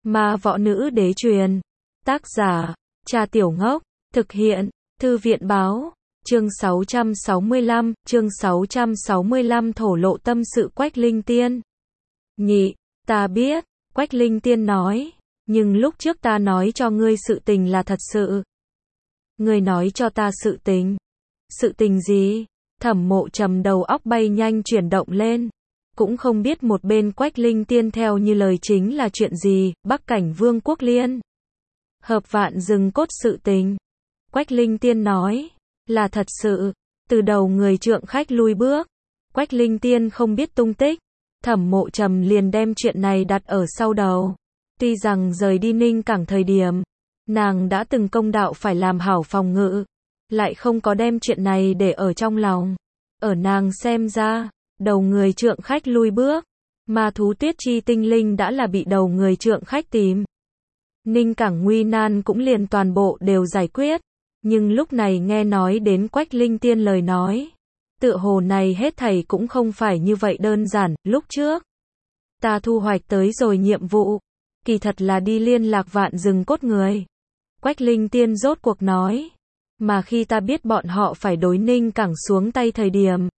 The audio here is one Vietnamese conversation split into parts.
Ma võ nữ đế truyền. Tác giả, Cha Tiểu Ngốc. Thực hiện, Thư viện báo. Chương 665 thổ lộ tâm sự Quách Linh Tiên. Nhị, ta biết, Quách Linh Tiên nói, nhưng lúc trước ta nói cho ngươi sự tình là thật sự. Ngươi nói cho ta sự tình. Sự tình gì? Thẩm Mộ Trầm đầu óc bay nhanh chuyển động lên. Cũng không biết một bên Quách Linh Tiên theo như lời chính là chuyện gì. Bắc Cảnh Vương quốc liên hợp Vạn Rừng Cốt sự tình. Quách Linh Tiên nói, là thật sự. Từ đầu người trượng khách lui bước, Quách Linh Tiên không biết tung tích. Thẩm Mộ Trầm liền đem chuyện này đặt ở sau đầu. Tuy rằng rời đi Ninh Cảng thời điểm, nàng đã từng công đạo phải làm hảo phòng ngự, lại không có đem chuyện này để ở trong lòng. Ở nàng xem ra, đầu người trượng khách lui bước, ma thú Tuyết Chi tinh linh đã là bị đầu người trượng khách tìm. Ninh Cảng nguy nan cũng liền toàn bộ đều giải quyết. Nhưng lúc này nghe nói đến Quách Linh Tiên lời nói, tựa hồ này hết thảy cũng không phải như vậy đơn giản. Lúc trước, ta thu hoạch tới rồi nhiệm vụ, kỳ thật là đi liên lạc Vạn Rừng Cốt người. Quách Linh Tiên rốt cuộc nói, mà khi ta biết bọn họ phải đối Ninh Cảng xuống tay thời điểm,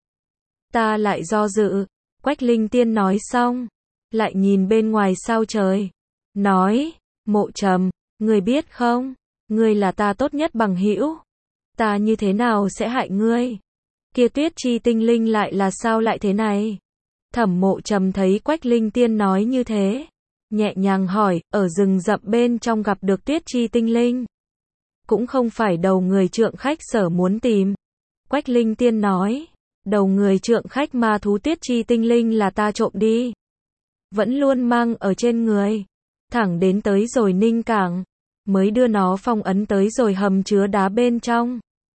ta lại do dự. Quách Linh Tiên nói xong, lại nhìn bên ngoài sao trời, nói, Mộ Trầm, ngươi biết không, ngươi là ta tốt nhất bằng hữu, ta như thế nào sẽ hại ngươi? Kia Tuyết Chi tinh linh lại là sao lại thế này? Thẩm Mộ Trầm thấy Quách Linh Tiên nói như thế, nhẹ nhàng hỏi, ở rừng rậm bên trong gặp được Tuyết Chi tinh linh, cũng không phải đầu người trượng khách sở muốn tìm. Quách Linh Tiên nói, đầu người trượng khách ma thú Tuyết Chi tinh linh là ta trộm đi, vẫn luôn mang ở trên người, thẳng đến tới rồi Ninh Cảng, mới đưa nó phong ấn tới rồi hầm chứa đá bên trong.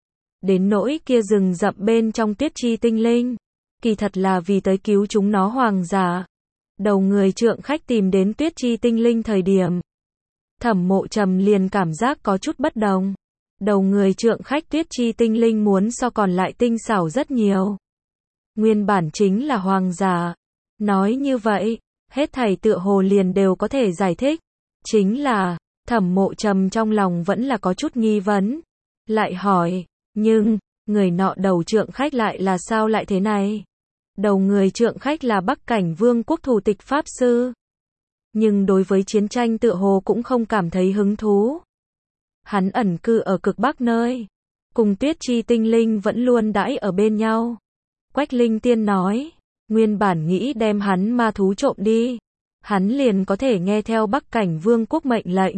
Đến nỗi kia rừng rậm bên trong Tuyết Chi tinh linh, kỳ thật là vì tới cứu chúng nó hoàng giả. Đầu người trượng khách tìm đến Tuyết Chi tinh linh thời điểm, Thẩm Mộ Trầm liền cảm giác có chút bất đồng. Đầu người trượng khách Tuyết Chi tinh linh muốn so còn lại tinh xảo rất nhiều. Nguyên bản chính là hoàng giả. Nói như vậy, hết thảy tựa hồ liền đều có thể giải thích. Chính là, Thẩm Mộ Trầm trong lòng vẫn là có chút nghi vấn. Lại hỏi, nhưng, người nọ đầu trượng khách lại là sao lại thế này? Đầu người trượng khách là Bắc Cảnh Vương quốc thủ tịch Pháp Sư. Nhưng đối với chiến tranh tựa hồ cũng không cảm thấy hứng thú. Hắn ẩn cư ở cực Bắc nơi, cùng Tuyết Chi tinh linh vẫn luôn đãi ở bên nhau. Quách Linh Tiên nói, nguyên bản nghĩ đem hắn ma thú trộm đi, hắn liền có thể nghe theo Bắc Cảnh Vương quốc mệnh lệnh.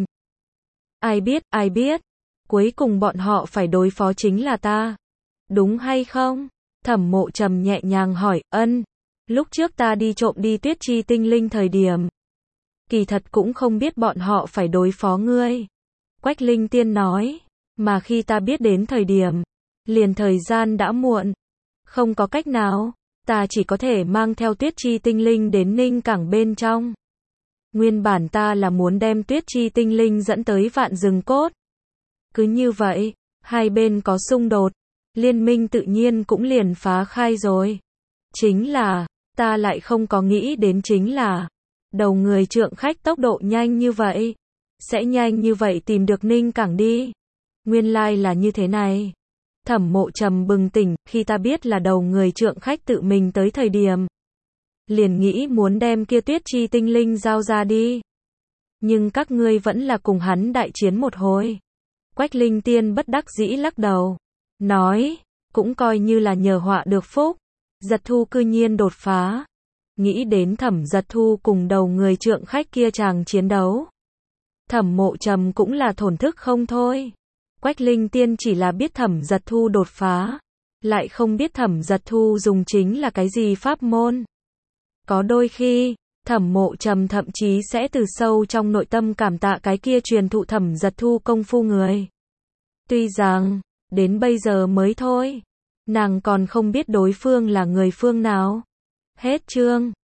Ai biết, cuối cùng bọn họ phải đối phó chính là ta. Đúng hay không? Thẩm Mộ Trầm nhẹ nhàng hỏi, lúc trước ta đi trộm đi Tuyết Chi tinh linh thời điểm, kỳ thật cũng không biết bọn họ phải đối phó ngươi. Quách Linh Tiên nói, mà khi ta biết đến thời điểm, liền thời gian đã muộn. Không có cách nào, ta chỉ có thể mang theo Tuyết Chi tinh linh đến Ninh Cảng bên trong. Nguyên bản ta là muốn đem Tuyết Chi tinh linh dẫn tới Vạn Rừng Cốt. Cứ như vậy, hai bên có xung đột, liên minh tự nhiên cũng liền phá khai rồi. Chính là, ta lại không có nghĩ đến chính là, đầu người trượng khách tốc độ nhanh như vậy, sẽ nhanh như vậy tìm được Ninh Cảng đi. Nguyên lai là như thế này. Thẩm Mộ Trầm bừng tỉnh, khi ta biết là đầu người trượng khách tự mình tới thời điểm, liền nghĩ muốn đem kia Tuyết Chi tinh linh giao ra đi. Nhưng các ngươi vẫn là cùng hắn đại chiến một hồi. Quách Linh Tiên bất đắc dĩ lắc đầu, nói, cũng coi như là nhờ họa được phúc. Giật Thu cư nhiên đột phá. Nghĩ đến Thẩm Giật Thu cùng đầu người trượng khách kia chàng chiến đấu, Thẩm Mộ Trầm cũng là thổn thức không thôi. Quách Linh Tiên chỉ là biết Thẩm Giật Thu đột phá, lại không biết Thẩm Giật Thu dùng chính là cái gì pháp môn. Có đôi khi, Thẩm Mộ Trầm thậm chí sẽ từ sâu trong nội tâm cảm tạ cái kia truyền thụ Thẩm Giật Thu công phu người. Tuy rằng, đến bây giờ mới thôi, nàng còn không biết đối phương là người phương nào. Hết chương.